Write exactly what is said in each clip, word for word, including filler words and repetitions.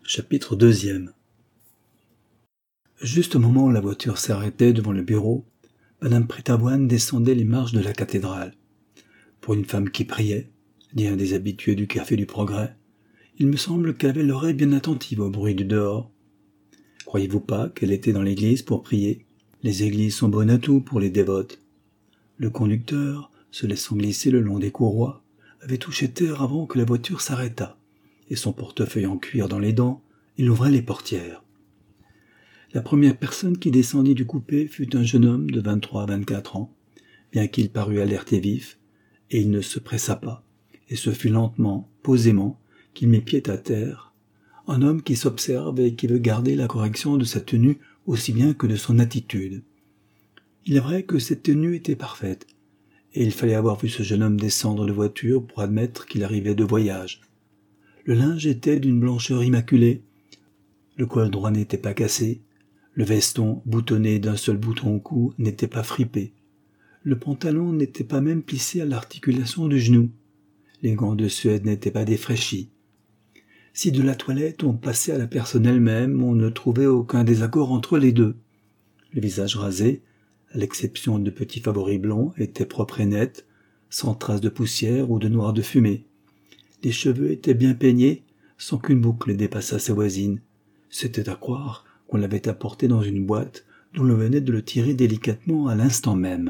Chapitre deuxième. Juste au moment où la voiture s'arrêtait devant le bureau, Madame Prétaboine descendait les marches de la cathédrale. Pour une femme qui priait, dit un des habitués du Café du Progrès, il me semble qu'elle avait l'oreille bien attentive au bruit du dehors. Croyez-vous pas qu'elle était dans l'église pour prier? Les églises sont bonnes à tout pour les dévotes. Le conducteur, se laissant glisser le long des courroies, avait touché terre avant que la voiture s'arrêtât, et son portefeuille en cuir dans les dents, il ouvrait les portières. La première personne qui descendit du coupé fut un jeune homme de vingt-trois à vingt-quatre ans, bien qu'il parût alerte et vif, et il ne se pressa pas, et ce fut lentement, posément, qu'il mit pied à terre, un homme qui s'observe et qui veut garder la correction de sa tenue aussi bien que de son attitude. Il est vrai que cette tenue était parfaite, et il fallait avoir vu ce jeune homme descendre de voiture pour admettre qu'il arrivait de voyage. Le linge était d'une blancheur immaculée, le col droit n'était pas cassé, le veston, boutonné d'un seul bouton au cou, n'était pas fripé, le pantalon n'était pas même plissé à l'articulation du genou, les gants de Suède n'étaient pas défraîchis. Si de la toilette on passait à la personne elle-même, on ne trouvait aucun désaccord entre les deux. Le visage rasé, à l'exception de petits favoris blonds, était propre et net, sans trace de poussière ou de noir de fumée. Les cheveux étaient bien peignés, sans qu'une boucle dépassât sa voisine. C'était à croire qu'on l'avait apporté dans une boîte dont l'on venait de le tirer délicatement à l'instant même.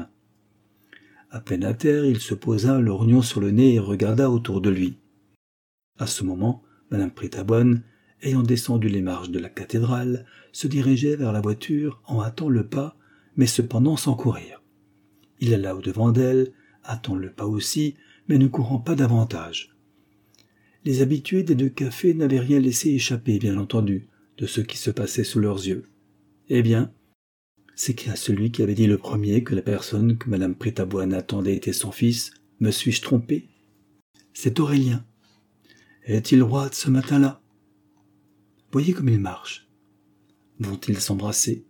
À peine à terre, il se posa l'orgnon sur le nez et regarda autour de lui. À ce moment, Madame Prétaboine, ayant descendu les marches de la cathédrale, se dirigeait vers la voiture en hâtant le pas, mais cependant sans courir. Il alla au-devant d'elle, hâtant le pas aussi, mais ne courant pas davantage. Les habitués des deux cafés n'avaient rien laissé échapper, bien entendu, de ce qui se passait sous leurs yeux. Eh bien, s'écria celui qui avait dit le premier que la personne que Madame Prétaboine attendait était son fils. Me suis-je trompé? C'est Aurélien. Est-il roi ce matin-là? Voyez comme il marche. Vont-ils s'embrasser?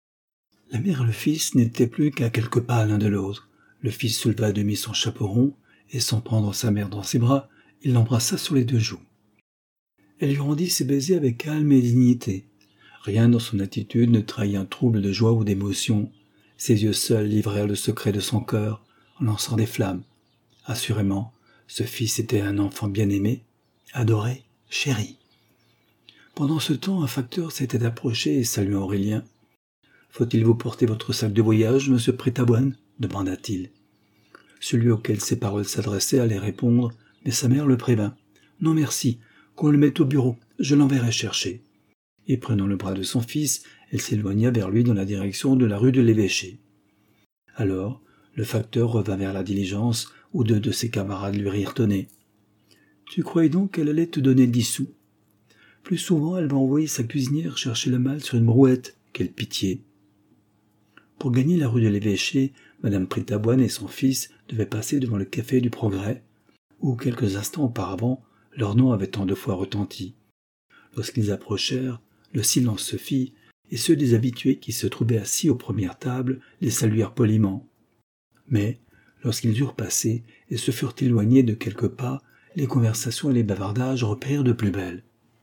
La mère et le fils n'étaient plus qu'à quelques pas l'un de l'autre. Le fils souleva à demi son chapeau rond, et sans prendre sa mère dans ses bras, il l'embrassa sur les deux joues. Elle lui rendit ses baisers avec calme et dignité. Rien dans son attitude ne trahit un trouble de joie ou d'émotion. Ses yeux seuls livrèrent le secret de son cœur, en lançant des flammes. Assurément, ce fils était un enfant bien-aimé, adoré, chéri. Pendant ce temps, un facteur s'était approché et saluant Aurélien. « Faut-il vous porter votre sac de voyage, monsieur Prétaboine ?» demanda-t-il. Celui auquel ces paroles s'adressaient allait répondre, mais sa mère le prévint. « Non merci, qu'on le mette au bureau, je l'enverrai chercher. » Et prenant le bras de son fils, elle s'éloigna vers lui dans la direction de la rue de l'Évêché. Alors, le facteur revint vers la diligence, où deux de ses camarades lui rirent au nez. « Tu croyais donc qu'elle allait te donner dix sous? Plus souvent, elle va envoyer sa cuisinière chercher le mal sur une brouette. Quelle pitié !» Pour gagner la rue de l'Évêché, Madame Prétaboine et son fils devaient passer devant le Café du Progrès, où, quelques instants auparavant, leur nom avait tant de fois retenti. Lorsqu'ils approchèrent, le silence se fit, et ceux des habitués qui se trouvaient assis aux premières tables les saluèrent poliment. Mais, lorsqu'ils eurent passé et se furent éloignés de quelques pas, les conversations et les bavardages reprirent de plus belle.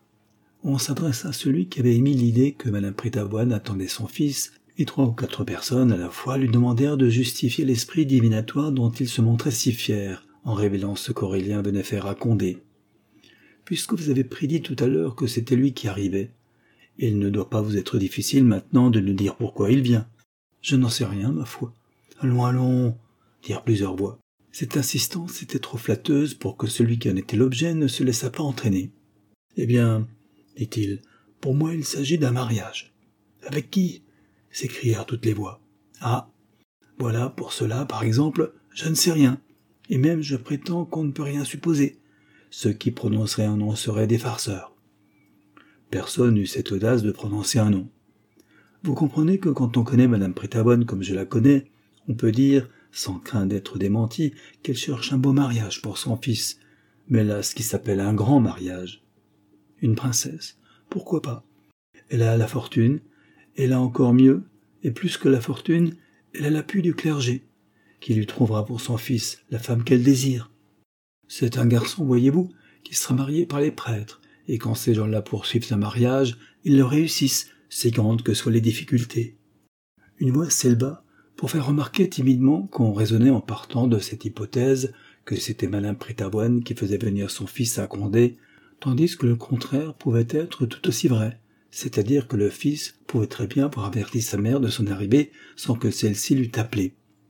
On s'adressa à celui qui avait émis l'idée que Madame Prétaboine attendait son fils, et trois ou quatre personnes à la fois lui demandèrent de justifier l'esprit divinatoire dont il se montrait si fier, en révélant ce qu'Aurélien venait faire à Condé. Puisque vous avez prédit tout à l'heure que c'était lui qui arrivait, il ne doit pas vous être difficile maintenant de nous dire pourquoi il vient. Je n'en sais rien, ma foi. Allons, allons, dirent plusieurs voix. Cette insistance était trop flatteuse pour que celui qui en était l'objet ne se laissât pas entraîner. Eh bien, dit-il, pour moi il s'agit d'un mariage. Avec qui? S'écrièrent toutes les voix. Ah, voilà, pour cela, par exemple, je ne sais rien, et même je prétends qu'on ne peut rien supposer. Ceux qui prononceraient un nom seraient des farceurs. Personne n'eut cette audace de prononcer un nom. Vous comprenez que quand on connaît Madame Prétaboine comme je la connais, on peut dire, sans crainte d'être démenti, qu'elle cherche un beau mariage pour son fils, mais là ce qui s'appelle un grand mariage. Une princesse, pourquoi pas? Elle a la fortune, elle a encore mieux, et plus que la fortune, elle a l'appui du clergé, qui lui trouvera pour son fils la femme qu'elle désire. C'est un garçon, voyez-vous, qui sera marié par les prêtres, et quand ces gens-là poursuivent un mariage, ils le réussissent, si grandes que soient les difficultés. Une voix s'éleva pour faire remarquer timidement qu'on raisonnait en partant de cette hypothèse que c'était Madame Prétavoine qui faisait venir son fils à Condé, tandis que le contraire pouvait être tout aussi vrai, c'est-à-dire que le fils pouvait très bien avoir averti sa mère de son arrivée sans que celle-ci l'eût appelé.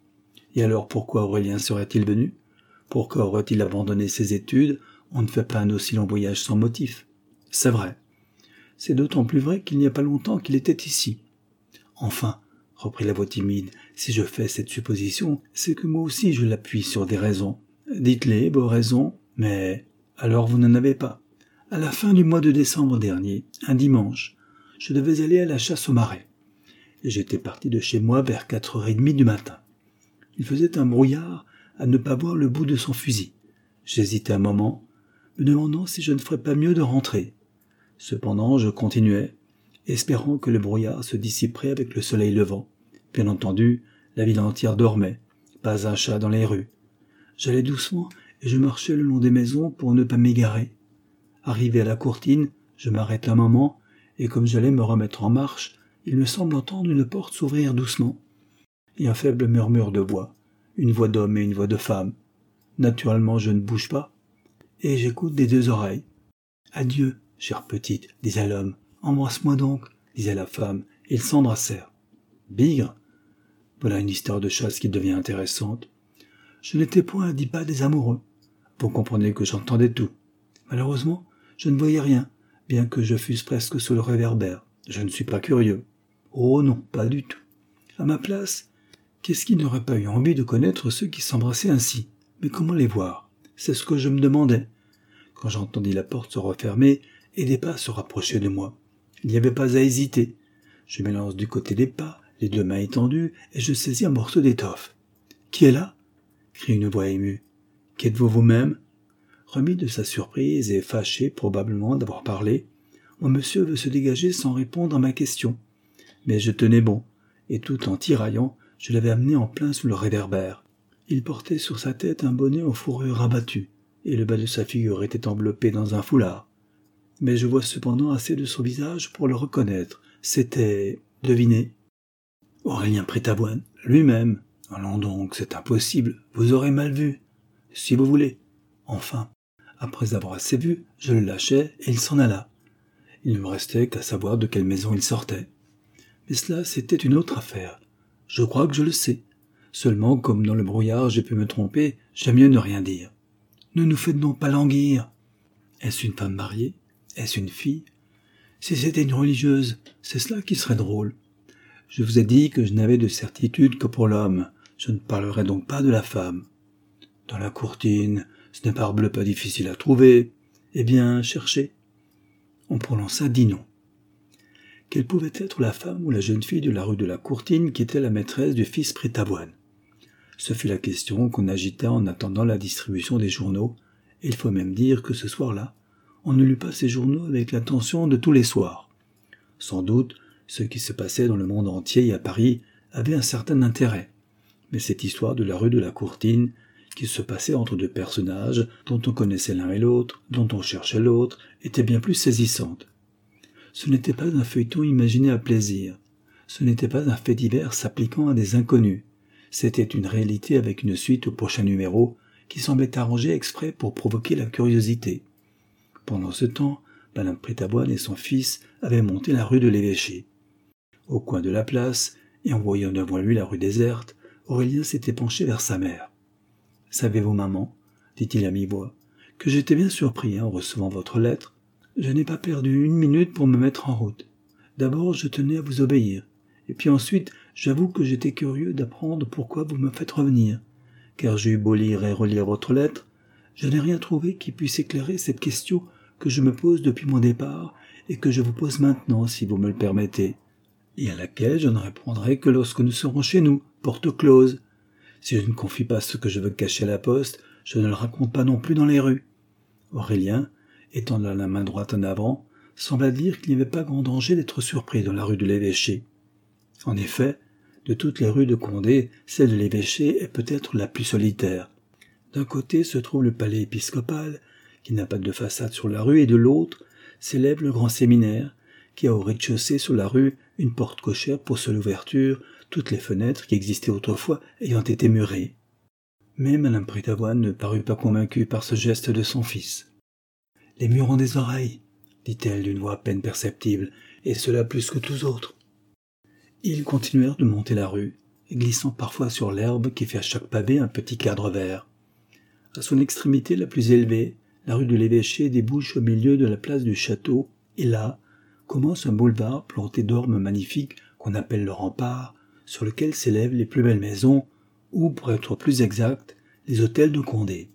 Et alors pourquoi Aurélien serait-il venu? Pourquoi aurait-il abandonné ses études? On ne fait pas un aussi long voyage sans motif. C'est vrai. C'est d'autant plus vrai qu'il n'y a pas longtemps qu'il était ici. Enfin, reprit la voix timide, si je fais cette supposition, c'est que moi aussi je l'appuie sur des raisons. Dites-les, vos raisons, mais alors vous n'en avez pas. À la fin du mois de décembre dernier, un dimanche, je devais aller à la chasse au marais. Et j'étais parti de chez moi vers quatre heures trente du matin. Il faisait un brouillard à ne pas voir le bout de son fusil. J'hésitais un moment, me demandant si je ne ferais pas mieux de rentrer. Cependant, je continuais, espérant que le brouillard se dissiperait avec le soleil levant. Bien entendu, la ville entière dormait, pas un chat dans les rues. J'allais doucement et je marchais le long des maisons pour ne pas m'égarer. Arrivé à la courtine, je m'arrête un moment, et comme j'allais me remettre en marche, il me semble entendre une porte s'ouvrir doucement, et un faible murmure de voix, une voix d'homme et une voix de femme. Naturellement, je ne bouge pas, et j'écoute des deux oreilles. « Adieu, chère petite, disait l'homme. « Embrasse-moi donc, disait la femme, et ils s'embrassèrent. »« Bigre !» Voilà une histoire de chasse qui devient intéressante. Je n'étais point à dix pas des amoureux. Vous comprenez que j'entendais tout. Malheureusement, je ne voyais rien, bien que je fusse presque sous le réverbère. Je ne suis pas curieux. Oh non, pas du tout. À ma place, qu'est-ce qui n'aurait pas eu envie de connaître ceux qui s'embrassaient ainsi? Mais comment les voir? C'est ce que je me demandais, quand j'entendis la porte se refermer et des pas se rapprocher de moi. Il n'y avait pas à hésiter. Je m'élance du côté des pas, les deux mains étendues, et je saisis un morceau d'étoffe. « Qui est là ?» crie une voix émue. « Qu'êtes-vous vous-même » Remis de sa surprise et fâché probablement d'avoir parlé, mon monsieur veut se dégager sans répondre à ma question. Mais je tenais bon, et tout en tiraillant, je l'avais amené en plein sous le réverbère. Il portait sur sa tête un bonnet aux fourrures rabattues, et le bas de sa figure était enveloppé dans un foulard. Mais je vois cependant assez de son visage pour le reconnaître. C'était... devinez. Aurélien Prétavoine, lui-même. Allons donc, c'est impossible, vous aurez mal vu. Si vous voulez. Enfin, après avoir assez vu, je le lâchai et il s'en alla. Il ne me restait qu'à savoir de quelle maison il sortait. Mais cela, c'était une autre affaire. Je crois que je le sais. Seulement, comme dans le brouillard j'ai pu me tromper, j'aime mieux ne rien dire. Ne nous faites donc pas languir. Est-ce une femme mariée? Est-ce une fille? Si c'était une religieuse, c'est cela qui serait drôle. Je vous ai dit que je n'avais de certitude que pour l'homme. Je ne parlerai donc pas de la femme. Dans la courtine, ce n'est parbleu pas difficile à trouver. Eh bien, cherchez. On prononça dix noms. Quelle pouvait être la femme ou la jeune fille de la rue de la Courtine qui était la maîtresse du fils Prétavoine? Ce fut la question qu'on agita en attendant la distribution des journaux, et il faut même dire que ce soir-là, on ne lut pas ces journaux avec l'attention de tous les soirs. Sans doute, ce qui se passait dans le monde entier et à Paris avait un certain intérêt, mais cette histoire de la rue de la Courtine, qui se passait entre deux personnages dont on connaissait l'un et l'autre, dont on cherchait l'autre, était bien plus saisissante. Ce n'était pas un feuilleton imaginé à plaisir, ce n'était pas un fait divers s'appliquant à des inconnus, c'était une réalité avec une suite au prochain numéro qui semblait arrangée exprès pour provoquer la curiosité. Pendant ce temps, Madame Prétavoine et son fils avaient monté la rue de l'Évêché. Au coin de la place, et en voyant devant lui la rue déserte, Aurélien s'était penché vers sa mère. « Savez-vous, maman, dit-il à mi-voix, que j'étais bien surpris hein, en recevant votre lettre. Je n'ai pas perdu une minute pour me mettre en route. D'abord, je tenais à vous obéir, et puis ensuite, j'avoue que j'étais curieux d'apprendre pourquoi vous me faites revenir, car j'ai eu beau lire et relire votre lettre, je n'ai rien trouvé qui puisse éclairer cette question que je me pose depuis mon départ et que je vous pose maintenant, si vous me le permettez, et à laquelle je ne répondrai que lorsque nous serons chez nous, porte close. Si je ne confie pas ce que je veux cacher à la poste, je ne le raconte pas non plus dans les rues. » Aurélien, étendant la main droite en avant, sembla dire qu'il n'y avait pas grand danger d'être surpris dans la rue de l'Évêché. En effet, de toutes les rues de Condé, celle de l'Évêché est peut-être la plus solitaire. D'un côté se trouve le palais épiscopal, qui n'a pas de façade sur la rue, et de l'autre, s'élève le grand séminaire, qui a au rez-de-chaussée sur la rue une porte cochère pour seule ouverture, toutes les fenêtres qui existaient autrefois ayant été murées. Mais Madame Prétavoine ne parut pas convaincue par ce geste de son fils. « Les murs ont des oreilles, dit-elle d'une voix à peine perceptible, et cela plus que tous autres. » Ils continuèrent de monter la rue, glissant parfois sur l'herbe qui fait à chaque pavé un petit cadre vert. À son extrémité la plus élevée, la rue de l'Évêché débouche au milieu de la place du château, et là commence un boulevard planté d'ormes magnifiques qu'on appelle le rempart, sur lequel s'élèvent les plus belles maisons, ou, pour être plus exact, les hôtels de Condé.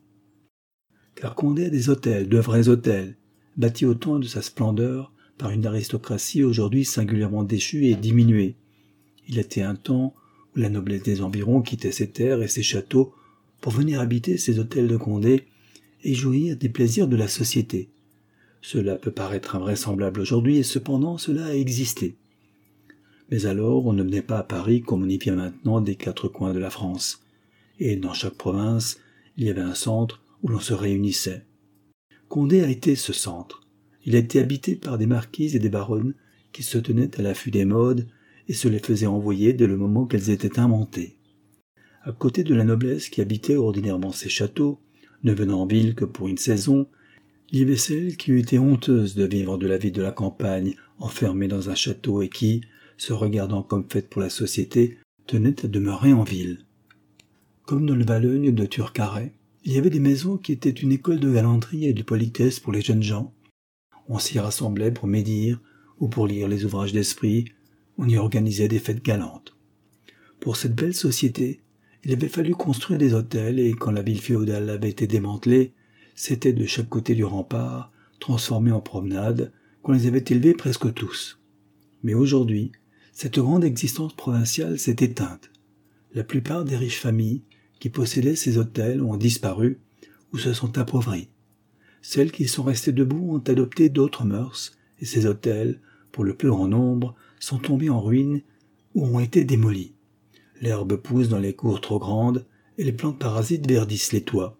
Car Condé a des hôtels, de vrais hôtels, bâtis au temps de sa splendeur par une aristocratie aujourd'hui singulièrement déchue et diminuée. Il était un temps où la noblesse des environs quittait ses terres et ses châteaux pour venir habiter ces hôtels de Condé et jouir des plaisirs de la société. Cela peut paraître invraisemblable aujourd'hui, et cependant cela a existé. Mais alors on ne venait pas à Paris comme on y vient maintenant des quatre coins de la France, et dans chaque province il y avait un centre où l'on se réunissait. Condé a été ce centre. Il a été habité par des marquises et des baronnes qui se tenaient à l'affût des modes et se les faisaient envoyer dès le moment qu'elles étaient inventées. À côté de la noblesse qui habitait ordinairement ces châteaux, ne venant en ville que pour une saison, il y avait celle qui eût été honteuse de vivre de la vie de la campagne, enfermée dans un château et qui, se regardant comme faite pour la société, tenait à demeurer en ville. Comme dans le Valognes de Turcaret, il y avait des maisons qui étaient une école de galanterie et de politesse pour les jeunes gens. On s'y rassemblait pour médire ou pour lire les ouvrages d'esprit, on y organisait des fêtes galantes. Pour cette belle société, il avait fallu construire des hôtels et quand la ville féodale avait été démantelée, c'était de chaque côté du rempart, transformés en promenade, qu'on les avait élevés presque tous. Mais aujourd'hui, cette grande existence provinciale s'est éteinte. La plupart des riches familles qui possédaient ces hôtels ont disparu ou se sont appauvries. Celles qui sont restées debout ont adopté d'autres mœurs, et ces hôtels, pour le plus grand nombre, sont tombés en ruine ou ont été démolis. L'herbe pousse dans les cours trop grandes et les plantes parasites verdissent les toits.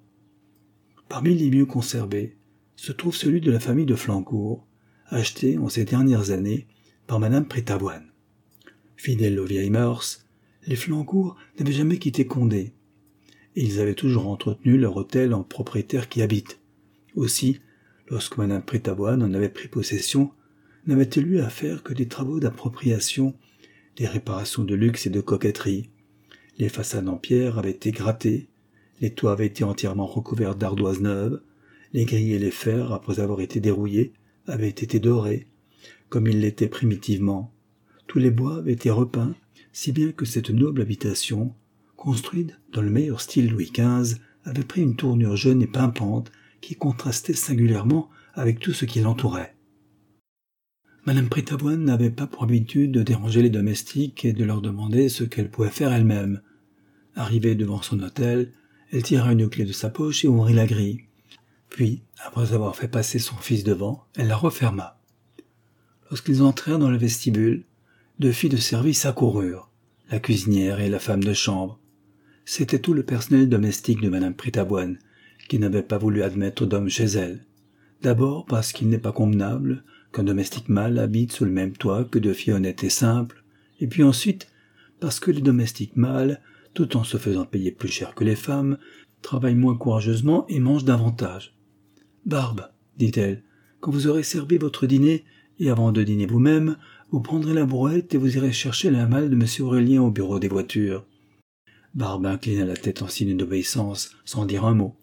Parmi les mieux conservés se trouve celui de la famille de Flancourt, acheté en ces dernières années par Madame Prétavoine. Fidèles aux vieilles mœurs, les Flancourt n'avaient jamais quitté Condé, et ils avaient toujours entretenu leur hôtel en propriétaire qui habite. Aussi, lorsque Madame Prétavoine en avait pris possession, n'avait-elle eu à faire que des travaux d'appropriation, des réparations de luxe et de coquetterie. Les façades en pierre avaient été grattées, les toits avaient été entièrement recouverts d'ardoises neuves, les grilles et les fers, après avoir été dérouillés, avaient été dorés, comme ils l'étaient primitivement. Tous les bois avaient été repeints, si bien que cette noble habitation, construite dans le meilleur style Louis quinze, avait pris une tournure jeune et pimpante qui contrastait singulièrement avec tout ce qui l'entourait. Madame Prétavoine n'avait pas pour habitude de déranger les domestiques et de leur demander ce qu'elle pouvait faire elle-même. Arrivée devant son hôtel, elle tira une clé de sa poche et ouvrit la grille. Puis, après avoir fait passer son fils devant, elle la referma. Lorsqu'ils entrèrent dans le vestibule, deux filles de service accoururent, la cuisinière et la femme de chambre. C'était tout le personnel domestique de Madame Prétavoine, qui n'avait pas voulu admettre d'homme chez elle. D'abord parce qu'il n'est pas convenable qu'un domestique mâle habite sous le même toit que deux filles honnêtes et simples, et puis ensuite parce que les domestiques mâles, tout en se faisant payer plus cher que les femmes, travaillent moins courageusement et mangent davantage. « Barbe, dit-elle, quand vous aurez servi votre dîner, et avant de dîner vous-même, vous prendrez la brouette et vous irez chercher la malle de M. Aurélien au bureau des voitures. » Barbe inclina la tête en signe d'obéissance, sans dire un mot.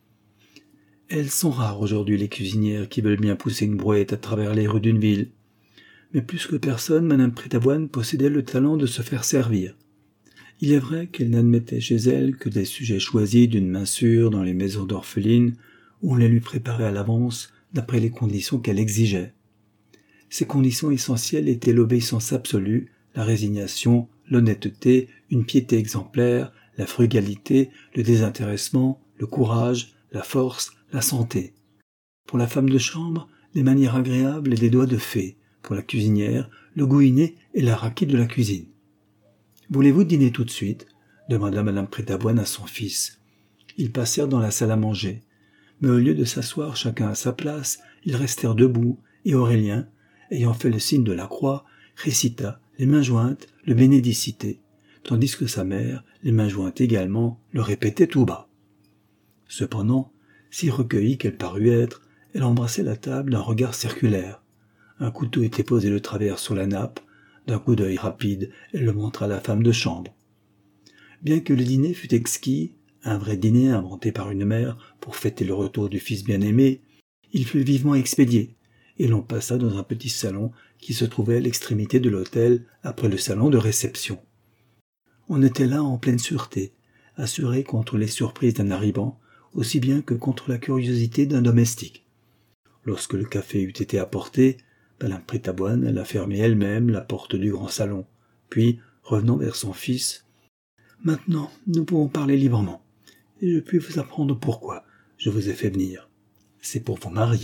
Elles sont rares aujourd'hui les cuisinières qui veulent bien pousser une brouette à travers les rues d'une ville. Mais plus que personne, Madame Prétavoine possédait le talent de se faire servir. Il est vrai qu'elle n'admettait chez elle que des sujets choisis d'une main sûre dans les maisons d'orphelines, où on les lui préparait à l'avance d'après les conditions qu'elle exigeait. Ces conditions essentielles étaient l'obéissance absolue, la résignation, l'honnêteté, une piété exemplaire, la frugalité, le désintéressement, le courage, la force, la santé. Pour la femme de chambre, les manières agréables et des doigts de fée. Pour la cuisinière, le goût inné et la raquette de la cuisine. « Voulez-vous dîner tout de suite ?» demanda Madame Prétavoine à son fils. Ils passèrent dans la salle à manger, mais au lieu de s'asseoir chacun à sa place, ils restèrent debout et Aurélien, ayant fait le signe de la croix, récita, les mains jointes, le Bénédicité, tandis que sa mère, les mains jointes également, le répétait tout bas. Cependant, si recueillie qu'elle parut être, elle embrassait la table d'un regard circulaire. Un couteau était posé de travers sur la nappe, d'un coup d'œil rapide, elle le montra à la femme de chambre. Bien que le dîner fût exquis, un vrai dîner inventé par une mère pour fêter le retour du fils bien-aimé, il fut vivement expédié, et l'on passa dans un petit salon qui se trouvait à l'extrémité de l'hôtel après le salon de réception. On était là en pleine sûreté, assuré contre les surprises d'un arrivant, aussi bien que contre la curiosité d'un domestique. Lorsque le café eut été apporté, Madame Pritaboine alla fermer elle-même la porte du grand salon, puis, revenant vers son fils, « Maintenant, nous pouvons parler librement, et je puis vous apprendre pourquoi je vous ai fait venir. C'est pour vous marier. »